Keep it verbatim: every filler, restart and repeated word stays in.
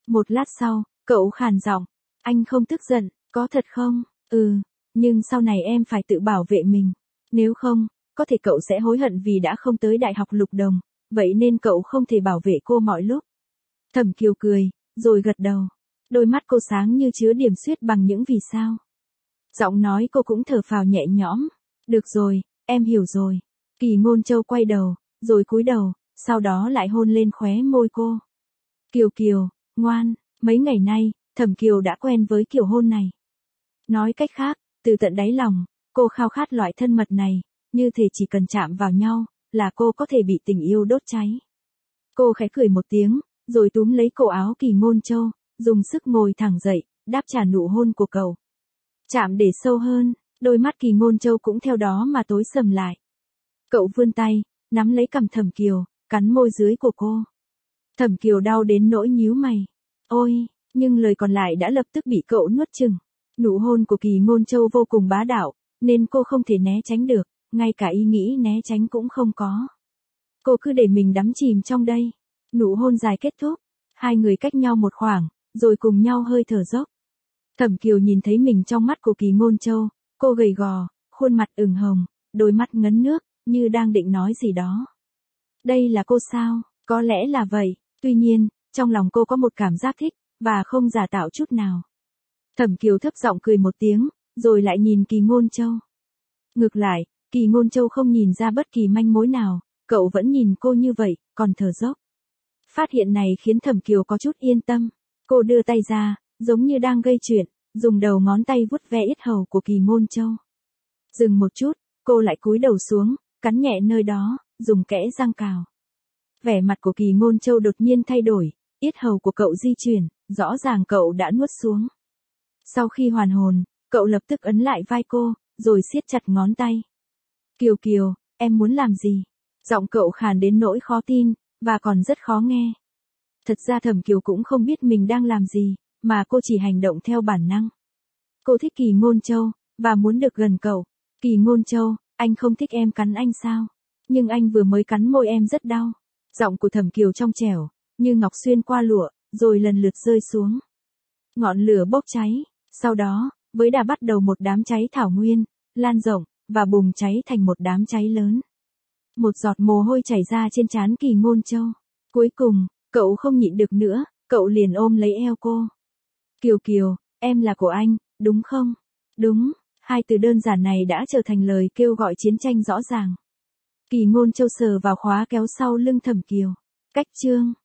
Một lát sau, cậu khàn giọng, anh không tức giận, có thật không? Ừ, nhưng sau này em phải tự bảo vệ mình. Nếu không, có thể cậu sẽ hối hận vì đã không tới đại học Lục Đồng, vậy nên cậu không thể bảo vệ cô mọi lúc. Thẩm Kiều cười, rồi gật đầu. Đôi mắt cô sáng như chứa điểm xuyết bằng những vì sao. Giọng nói cô cũng thở phào nhẹ nhõm. Được rồi, em hiểu rồi. Kỳ Ngôn Châu quay đầu, rồi cúi đầu, sau đó lại hôn lên khóe môi cô. Kiều Kiều, ngoan, mấy ngày nay, Thẩm Kiều đã quen với kiểu hôn này. Nói cách khác, từ tận đáy lòng, cô khao khát loại thân mật này, như thể chỉ cần chạm vào nhau, là cô có thể bị tình yêu đốt cháy. Cô khẽ cười một tiếng, rồi túm lấy cổ áo Kỳ Ngôn Châu, dùng sức ngồi thẳng dậy, đáp trả nụ hôn của cậu. Chạm để sâu hơn, đôi mắt Kỳ Ngôn Châu cũng theo đó mà tối sầm lại. Cậu vươn tay, nắm lấy cằm Thẩm Kiều, cắn môi dưới của cô. Thẩm Kiều đau đến nỗi nhíu mày. Ôi, nhưng lời còn lại đã lập tức bị cậu nuốt chửng. Nụ hôn của Kỳ Ngôn Châu vô cùng bá đạo, nên cô không thể né tránh được, ngay cả ý nghĩ né tránh cũng không có. Cô cứ để mình đắm chìm trong đây. Nụ hôn dài kết thúc, hai người cách nhau một khoảng, rồi cùng nhau hơi thở dốc. Thẩm Kiều nhìn thấy mình trong mắt của Kỳ Ngôn Châu, cô gầy gò, khuôn mặt ửng hồng, đôi mắt ngấn nước, như đang định nói gì đó. Đây là cô sao? Có lẽ là vậy, tuy nhiên, trong lòng cô có một cảm giác thích, và không giả tạo chút nào. Thẩm Kiều thấp giọng cười một tiếng, rồi lại nhìn Kỳ Ngôn Châu. Ngược lại, Kỳ Ngôn Châu không nhìn ra bất kỳ manh mối nào, cậu vẫn nhìn cô như vậy, còn thở dốc. Phát hiện này khiến Thẩm Kiều có chút yên tâm. Cô đưa tay ra, giống như đang gây chuyện, dùng đầu ngón tay vuốt ve yết hầu của Kỳ Ngôn Châu. Dừng một chút, cô lại cúi đầu xuống, cắn nhẹ nơi đó, dùng kẽ răng cào. Vẻ mặt của Kỳ Ngôn Châu đột nhiên thay đổi, yết hầu của cậu di chuyển, rõ ràng cậu đã nuốt xuống. Sau khi hoàn hồn, cậu lập tức ấn lại vai cô, rồi siết chặt ngón tay. Kiều Kiều, em muốn làm gì? Giọng cậu khàn đến nỗi khó tin, và còn rất khó nghe. Thật ra Thẩm Kiều cũng không biết mình đang làm gì, mà cô chỉ hành động theo bản năng. Cô thích Kỳ Ngôn Châu, và muốn được gần cậu. Kỳ Ngôn Châu, anh không thích em cắn anh sao? Nhưng anh vừa mới cắn môi em rất đau. Giọng của Thẩm Kiều trong trẻo, như ngọc xuyên qua lụa, rồi lần lượt rơi xuống. Ngọn lửa bốc cháy, sau đó, với đà bắt đầu một đám cháy thảo nguyên, lan rộng, và bùng cháy thành một đám cháy lớn. Một giọt mồ hôi chảy ra trên trán Kỳ Ngôn Châu. Cuối cùng, cậu không nhịn được nữa, cậu liền ôm lấy eo cô. Kiều Kiều, em là của anh, đúng không? Đúng, hai từ đơn giản này đã trở thành lời kêu gọi chiến tranh rõ ràng. Kỳ Ngôn Châu sờ vào khóa kéo sau lưng Thẩm Kiều. Cách chương